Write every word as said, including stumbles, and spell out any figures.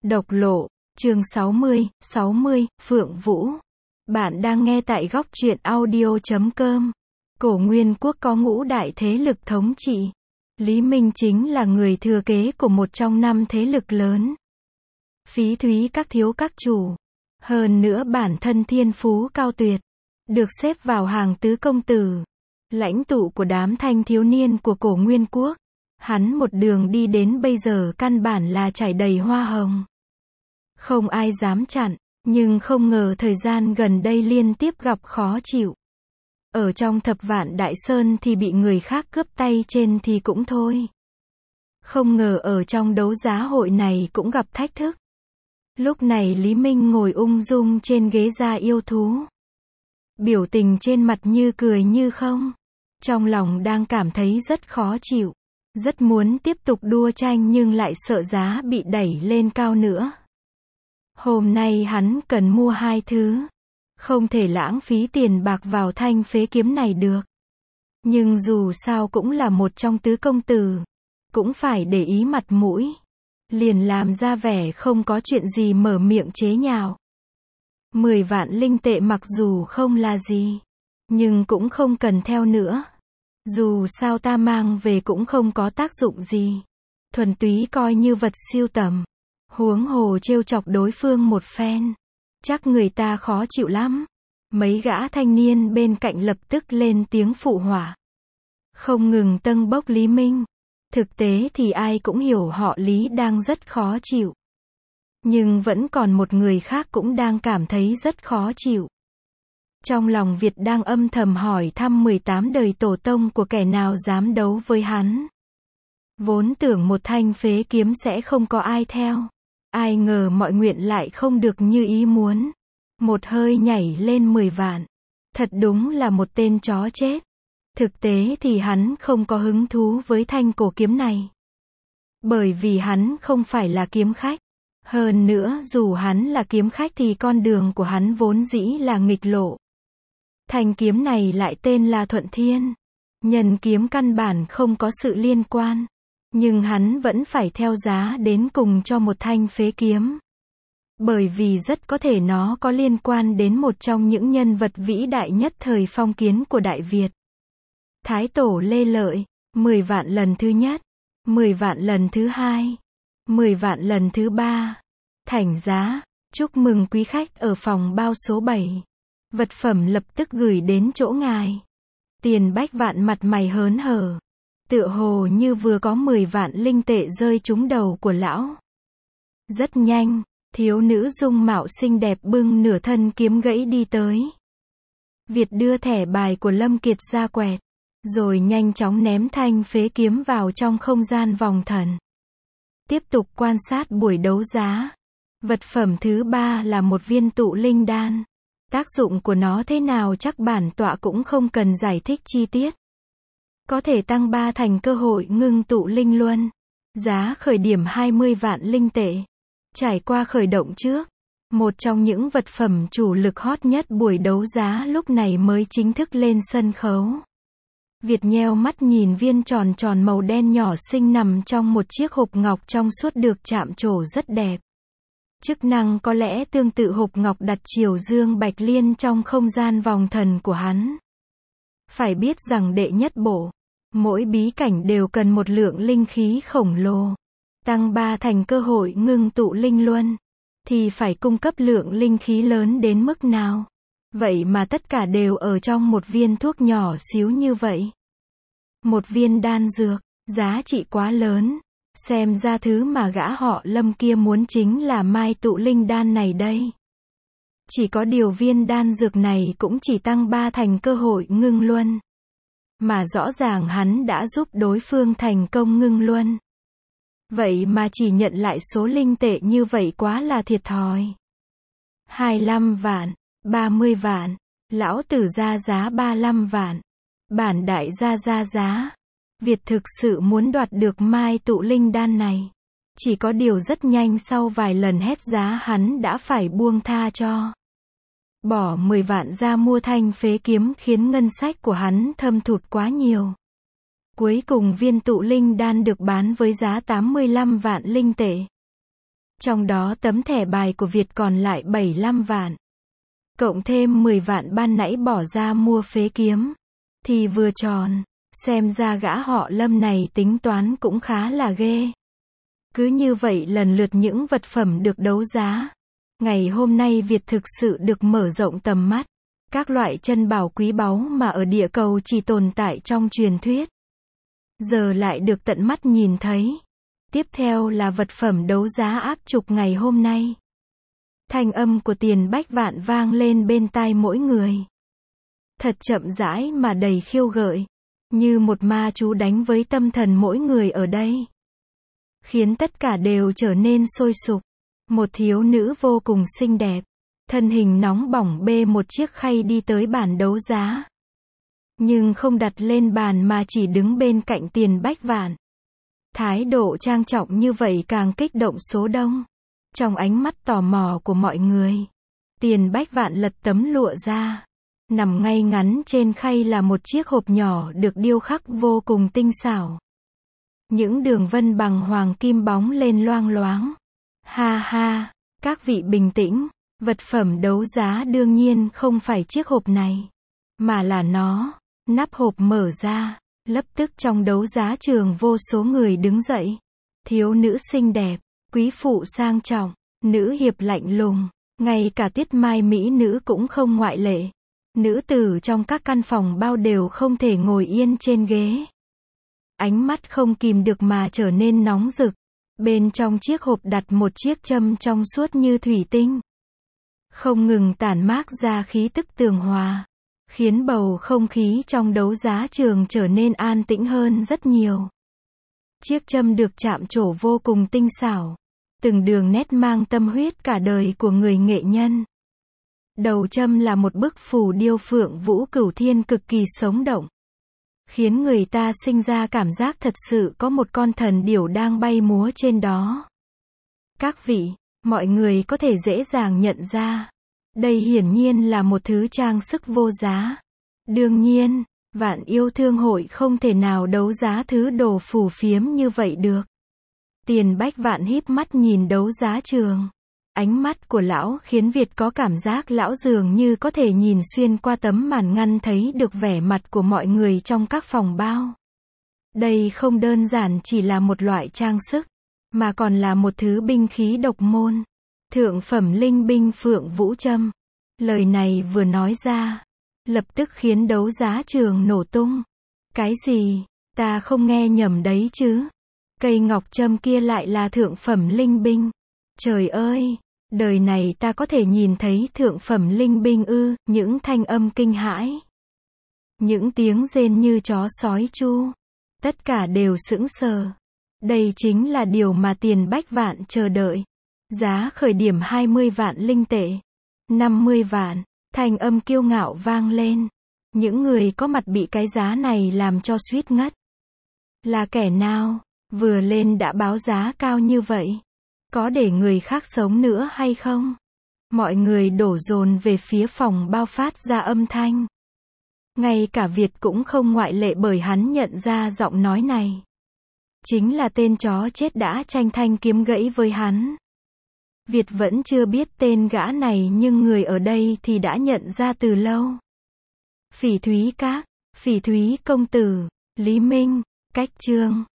Độc lộ, chương sáu mươi, sáu mươi, Phượng Vũ. Bạn đang nghe tại góc truyện audio chấm com. Cổ Nguyên Quốc có ngũ đại thế lực thống trị. Lý Minh chính là người thừa kế của một trong năm thế lực lớn. Phí Thúy các thiếu các chủ. Hơn nữa bản thân thiên phú cao tuyệt. Được xếp vào hàng tứ công tử. Lãnh tụ của đám thanh thiếu niên của Cổ Nguyên Quốc. Hắn một đường đi đến bây giờ căn bản là trải đầy hoa hồng. Không ai dám chặn, nhưng không ngờ thời gian gần đây liên tiếp gặp khó chịu. Ở trong thập vạn đại sơn thì bị người khác cướp tay trên thì cũng thôi. Không ngờ ở trong đấu giá hội này cũng gặp thách thức. Lúc này Lý Minh ngồi ung dung trên ghế da yêu thú. Biểu tình trên mặt như cười như không. Trong lòng đang cảm thấy rất khó chịu. Rất muốn tiếp tục đua tranh nhưng lại sợ giá bị đẩy lên cao nữa. Hôm nay hắn cần mua hai thứ. Không thể lãng phí tiền bạc vào thanh phế kiếm này được. Nhưng dù sao cũng là một trong tứ công tử. Cũng phải để ý mặt mũi. Liền làm ra vẻ không có chuyện gì mở miệng chế nhạo. Mười vạn linh tệ mặc dù không là gì. Nhưng cũng không cần theo nữa. Dù sao ta mang về cũng không có tác dụng gì. Thuần túy coi như vật siêu tầm. Huống hồ trêu chọc đối phương một phen. Chắc người ta khó chịu lắm. Mấy gã thanh niên bên cạnh lập tức lên tiếng phụ họa. Không ngừng tâng bốc Lý Minh. Thực tế thì ai cũng hiểu họ Lý đang rất khó chịu. Nhưng vẫn còn một người khác cũng đang cảm thấy rất khó chịu. Trong lòng Việt đang âm thầm hỏi thăm mười tám đời tổ tông của kẻ nào dám đấu với hắn. Vốn tưởng một thanh phế kiếm sẽ không có ai theo. Ai ngờ mọi nguyện lại không được như ý muốn. Một hơi nhảy lên mười vạn. Thật đúng là một tên chó chết. Thực tế thì hắn không có hứng thú với thanh cổ kiếm này. Bởi vì hắn không phải là kiếm khách. Hơn nữa dù hắn là kiếm khách thì con đường của hắn vốn dĩ là nghịch lộ. Thanh kiếm này lại tên là Thuận Thiên. Nhân kiếm căn bản không có sự liên quan. Nhưng hắn vẫn phải theo giá đến cùng cho một thanh phế kiếm. Bởi vì rất có thể nó có liên quan đến một trong những nhân vật vĩ đại nhất thời phong kiến của Đại Việt. Thái Tổ Lê Lợi, mười vạn lần thứ nhất, mười vạn lần thứ hai, mười vạn lần thứ ba. Thành giá, chúc mừng quý khách ở phòng bao số bảy. Vật phẩm lập tức gửi đến chỗ ngài. Tiền bách vạn mặt mày hớn hở. Tựa hồ như vừa có mười vạn linh tệ rơi trúng đầu của lão. Rất nhanh, thiếu nữ dung mạo xinh đẹp bưng nửa thân kiếm gãy đi tới. Việt đưa thẻ bài của Lâm Kiệt ra quẹt. Rồi nhanh chóng ném thanh phế kiếm vào trong không gian vòng thần. Tiếp tục quan sát buổi đấu giá. Vật phẩm thứ ba là một viên tụ linh đan. Tác dụng của nó thế nào chắc bản tọa cũng không cần giải thích chi tiết. Có thể tăng ba thành cơ hội ngưng tụ linh luân. Giá khởi điểm hai mươi vạn linh tệ. Trải qua khởi động trước. Một trong những vật phẩm chủ lực hot nhất buổi đấu giá lúc này mới chính thức lên sân khấu. Việt nheo mắt nhìn viên tròn tròn màu đen nhỏ xinh nằm trong một chiếc hộp ngọc trong suốt được chạm trổ rất đẹp. Chức năng có lẽ tương tự hộp ngọc đặt triều dương bạch liên trong không gian vòng thần của hắn. Phải biết rằng đệ nhất bộ, mỗi bí cảnh đều cần một lượng linh khí khổng lồ. Tăng ba thành cơ hội ngưng tụ linh luân, thì phải cung cấp lượng linh khí lớn đến mức nào. Vậy mà tất cả đều ở trong một viên thuốc nhỏ xíu như vậy. Một viên đan dược, giá trị quá lớn. Xem ra thứ mà gã họ Lâm kia muốn chính là mai tụ linh đan này đây. Chỉ có điều viên đan dược này cũng chỉ tăng ba thành cơ hội ngưng luân. Mà rõ ràng hắn đã giúp đối phương thành công ngưng luân. Vậy mà chỉ nhận lại số linh tệ như vậy quá là thiệt thòi. hai mươi lăm vạn, ba mươi vạn, lão tử ra giá ba mươi lăm vạn. Bản đại gia ra giá. Việt thực sự muốn đoạt được mai tụ linh đan này. Chỉ có điều rất nhanh sau vài lần hét giá hắn đã phải buông tha cho. Bỏ mười vạn ra mua thanh phế kiếm khiến ngân sách của hắn thâm thụt quá nhiều. Cuối cùng viên tụ linh đan được bán với giá tám mươi lăm vạn linh tệ. Trong đó tấm thẻ bài của Việt còn lại bảy mươi lăm vạn. Cộng thêm mười vạn ban nãy bỏ ra mua phế kiếm. Thì vừa tròn. Xem ra gã họ Lâm này tính toán cũng khá là ghê. Cứ như vậy lần lượt những vật phẩm được đấu giá. Ngày hôm nay Việt thực sự được mở rộng tầm mắt. Các loại chân bảo quý báu mà ở địa cầu chỉ tồn tại trong truyền thuyết. Giờ lại được tận mắt nhìn thấy. Tiếp theo là vật phẩm đấu giá áp trục ngày hôm nay. Thanh âm của Tiền Bách Vạn vang lên bên tai mỗi người. Thật chậm rãi mà đầy khiêu gợi. Như một ma chú đánh với tâm thần mỗi người ở đây. Khiến tất cả đều trở nên sôi sục. Một thiếu nữ vô cùng xinh đẹp. Thân hình nóng bỏng bê một chiếc khay đi tới bàn đấu giá. Nhưng không đặt lên bàn mà chỉ đứng bên cạnh Tiền Bách Vạn. Thái độ trang trọng như vậy càng kích động số đông. Trong ánh mắt tò mò của mọi người. Tiền Bách Vạn lật tấm lụa ra. Nằm ngay ngắn trên khay là một chiếc hộp nhỏ được điêu khắc vô cùng tinh xảo. Những đường vân bằng hoàng kim bóng lên loang loáng. Ha ha, các vị bình tĩnh. Vật phẩm đấu giá đương nhiên không phải chiếc hộp này. Mà là nó. Nắp hộp mở ra. Lập tức trong đấu giá trường vô số người đứng dậy. Thiếu nữ xinh đẹp. Quý phụ sang trọng. Nữ hiệp lạnh lùng. Ngay cả Tuyết Mai mỹ nữ cũng không ngoại lệ. Nữ tử trong các căn phòng bao đều không thể ngồi yên trên ghế. Ánh mắt không kìm được mà trở nên nóng rực. Bên trong chiếc hộp đặt một chiếc châm trong suốt như thủy tinh. Không ngừng tản mát ra khí tức tường hòa. Khiến bầu không khí trong đấu giá trường trở nên an tĩnh hơn rất nhiều. Chiếc châm được chạm trổ vô cùng tinh xảo. Từng đường nét mang tâm huyết cả đời của người nghệ nhân. Đầu châm là một bức phù điêu Phượng Vũ Cửu Thiên cực kỳ sống động. Khiến người ta sinh ra cảm giác thật sự có một con thần điểu đang bay múa trên đó. Các vị, mọi người có thể dễ dàng nhận ra. Đây hiển nhiên là một thứ trang sức vô giá. Đương nhiên, Vạn Yêu Thương Hội không thể nào đấu giá thứ đồ phù phiếm như vậy được. Tiền Bách Vạn híp mắt nhìn đấu giá trường. Ánh mắt của lão khiến Việt có cảm giác lão dường như có thể nhìn xuyên qua tấm màn ngăn thấy được vẻ mặt của mọi người trong các phòng bao. Đây không đơn giản chỉ là một loại trang sức, mà còn là một thứ binh khí độc môn. Thượng phẩm linh binh Phượng Vũ Châm. Lời này vừa nói ra, lập tức khiến đấu giá trường nổ tung. Cái gì? Ta không nghe nhầm đấy chứ? Cây ngọc châm kia lại là thượng phẩm linh binh. Trời ơi! Đời này ta có thể nhìn thấy thượng phẩm linh binh ư? Những thanh âm kinh hãi. Những tiếng rên như chó sói chu. Tất cả đều sững sờ. Đây chính là điều mà Tiền Bách Vạn chờ đợi. Giá khởi điểm hai mươi vạn linh tệ. năm mươi vạn. Thanh âm kiêu ngạo vang lên. Những người có mặt bị cái giá này làm cho suýt ngất. Là kẻ nào? Vừa lên đã báo giá cao như vậy. Có để người khác sống nữa hay không? Mọi người đổ dồn về phía phòng bao phát ra âm thanh. Ngay cả Việt cũng không ngoại lệ bởi hắn nhận ra giọng nói này. Chính là tên chó chết đã tranh thanh kiếm gãy với hắn. Việt vẫn chưa biết tên gã này nhưng người ở đây thì đã nhận ra từ lâu. Phỉ Thúy Các, Phỉ Thúy Công Tử, Lý Minh, Cách Trương.